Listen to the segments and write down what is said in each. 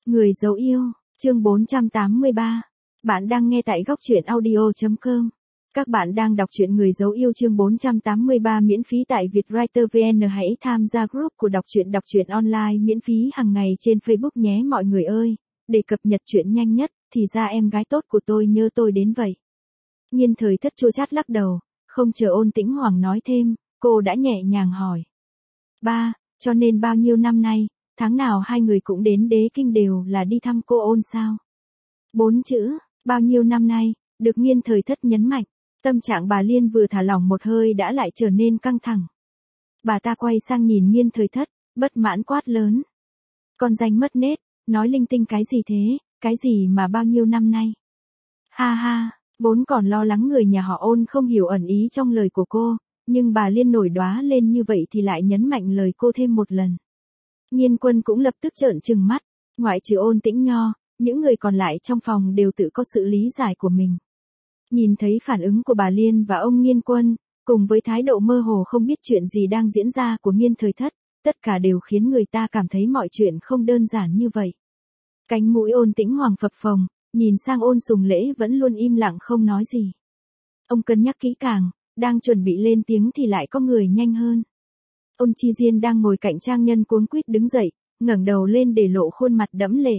Người dấu yêu, chương 483. Bạn đang nghe tại góc truyện audio.com. Các bạn đang đọc truyện Người dấu yêu chương 483 miễn phí tại Vietwriter VN. Hãy tham gia group của đọc truyện online miễn phí hàng ngày trên Facebook nhé mọi người ơi. Để cập nhật truyện nhanh nhất, thì ra em gái tốt của tôi nhớ tôi đến vậy. Nhiên Thời Thất chua chát lắc đầu, không chờ Ôn Tĩnh Hoàng nói thêm, cô đã nhẹ nhàng hỏi. Ba, cho nên bao nhiêu năm nay, tháng nào hai người cũng đến Đế Kinh đều là đi thăm cô Ôn sao? 4 chữ, bao nhiêu năm nay, được Nhiên Thời Thất nhấn mạnh. Tâm trạng bà Liên vừa thả lỏng một hơi đã lại trở nên căng thẳng. Bà ta quay sang nhìn Nhiên Thời Thất, bất mãn quát lớn. Con danh mất nết, nói linh tinh cái gì thế, cái gì mà bao nhiêu năm nay? Ha ha, vốn còn lo lắng người nhà họ Ôn không hiểu ẩn ý trong lời của cô, nhưng bà Liên nổi đoá lên như vậy thì lại nhấn mạnh lời cô thêm một lần. Nhiên Quân cũng lập tức trợn trừng mắt, ngoại trừ Ôn Tĩnh Nho, những người còn lại trong phòng đều tự có sự lý giải của mình. Nhìn thấy phản ứng của bà Liên và ông Nhiên Quân, cùng với thái độ mơ hồ không biết chuyện gì đang diễn ra của Nhiên Thời Thất, tất cả đều khiến người ta cảm thấy mọi chuyện không đơn giản như vậy. Cánh mũi Ôn Tĩnh Hoàng phập phồng, nhìn sang Ôn Sùng Lễ vẫn luôn im lặng không nói gì. Ông cân nhắc kỹ càng, đang chuẩn bị lên tiếng thì lại có người nhanh hơn. Ôn Chi Diên đang ngồi cạnh Trang Nhân cuống quýt đứng dậy, ngẩng đầu lên để lộ khuôn mặt đẫm lệ.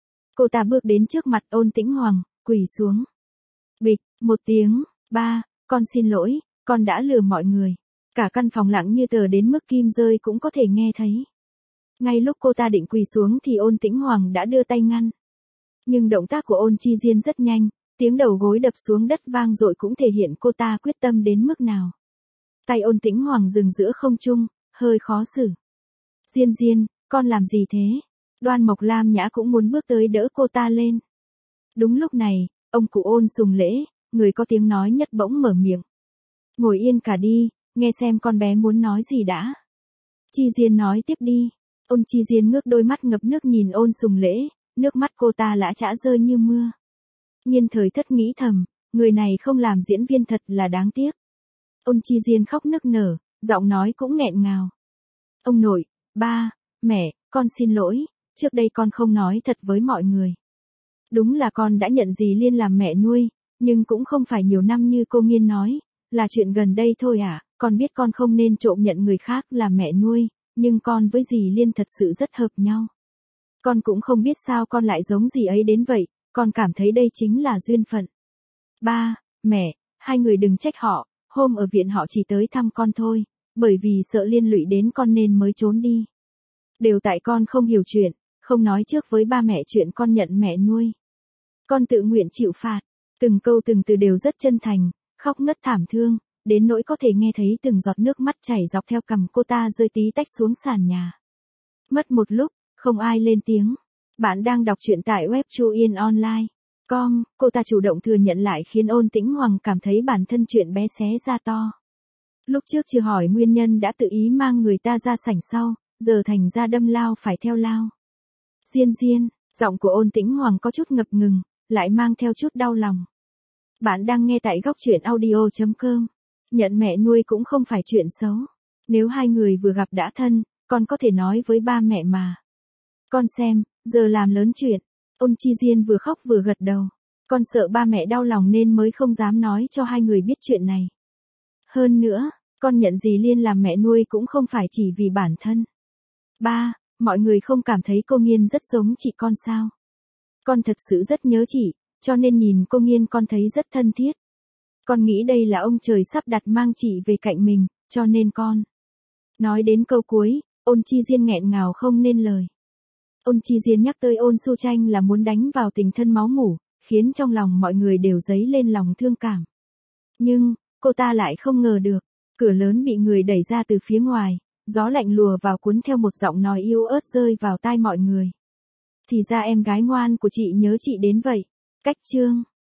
Cô ta bước đến trước mặt Ôn Tĩnh Hoàng, quỳ xuống. Bịch, một tiếng, ba, con xin lỗi, con đã lừa mọi người. Cả căn phòng lặng như tờ đến mức kim rơi cũng có thể nghe thấy. Ngay lúc cô ta định quỳ xuống thì Ôn Tĩnh Hoàng đã đưa tay ngăn. Nhưng động tác của Ôn Chi Diên rất nhanh, tiếng đầu gối đập xuống đất vang dội cũng thể hiện cô ta quyết tâm đến mức nào. Tay Ôn Tĩnh Hoàng dừng giữa không trung, hơi khó xử. Diên Diên, con làm gì thế? Đoan Mộc Lam Nhã cũng muốn bước tới đỡ cô ta lên. Đúng lúc này, ông cụ Ôn Sùng Lễ, người có tiếng nói nhất bỗng mở miệng. Ngồi yên cả đi, nghe xem con bé muốn nói gì đã. Chi Diên nói tiếp đi. Ôn Chi Diên ngước đôi mắt ngập nước nhìn Ôn Sùng Lễ, nước mắt cô ta lã chã rơi như mưa. Nhiên Thời Thất nghĩ thầm, người này không làm diễn viên thật là đáng tiếc. Ôn Chi Diên khóc nức nở, giọng nói cũng nghẹn ngào. Ông nội, ba, mẹ, con xin lỗi, trước đây con không nói thật với mọi người. Đúng là con đã nhận dì Liên làm mẹ nuôi, nhưng cũng không phải nhiều năm như cô Nghiên nói, là chuyện gần đây thôi à, con biết con không nên trộm nhận người khác làm mẹ nuôi, nhưng con với dì Liên thật sự rất hợp nhau. Con cũng không biết sao con lại giống dì ấy đến vậy, con cảm thấy đây chính là duyên phận. Ba, mẹ, hai người đừng trách họ, hôm ở viện họ chỉ tới thăm con thôi, bởi vì sợ liên lụy đến con nên mới trốn đi. Đều tại con không hiểu chuyện, không nói trước với ba mẹ chuyện con nhận mẹ nuôi. Con tự nguyện chịu phạt, từng câu từng từ đều rất chân thành, khóc ngất thảm thương, đến nỗi có thể nghe thấy từng giọt nước mắt chảy dọc theo cằm cô ta rơi tí tách xuống sàn nhà. Mất một lúc, không ai lên tiếng. Bạn đang đọc truyện tại web chuyenonline.com, cô ta chủ động thừa nhận lại khiến Ôn Tĩnh Hoàng cảm thấy bản thân chuyện bé xé ra to. Lúc trước chưa hỏi nguyên nhân đã tự ý mang người ta ra sảnh sau, giờ thành ra đâm lao phải theo lao. Diên Diên, giọng của Ôn Tĩnh Hoàng có chút ngập ngừng, lại mang theo chút đau lòng. Bạn đang nghe tại góc truyện audio.com. Nhận mẹ nuôi cũng không phải chuyện xấu. Nếu hai người vừa gặp đã thân, con có thể nói với ba mẹ mà. Con xem, giờ làm lớn chuyện. Ôn Chi Diên vừa khóc vừa gật đầu. Con sợ ba mẹ đau lòng nên mới không dám nói cho hai người biết chuyện này. Hơn nữa, con nhận dì Liên làm mẹ nuôi cũng không phải chỉ vì bản thân. Ba, mọi người không cảm thấy cô Nghiên rất giống chị con sao? Con thật sự rất nhớ chị, cho nên nhìn cô Nghiên con thấy rất thân thiết. Con nghĩ đây là ông trời sắp đặt mang chị về cạnh mình, cho nên con. Nói đến câu cuối, Ôn Chi Diên nghẹn ngào không nên lời. Ôn Chi Diên nhắc tới Ôn Su Tranh là muốn đánh vào tình thân máu mủ, khiến trong lòng mọi người đều dấy lên lòng thương cảm. Nhưng, cô ta lại không ngờ được, cửa lớn bị người đẩy ra từ phía ngoài, gió lạnh lùa vào cuốn theo một giọng nói yếu ớt rơi vào tai mọi người. Thì ra em gái ngoan của chị nhớ chị đến vậy. Cách chương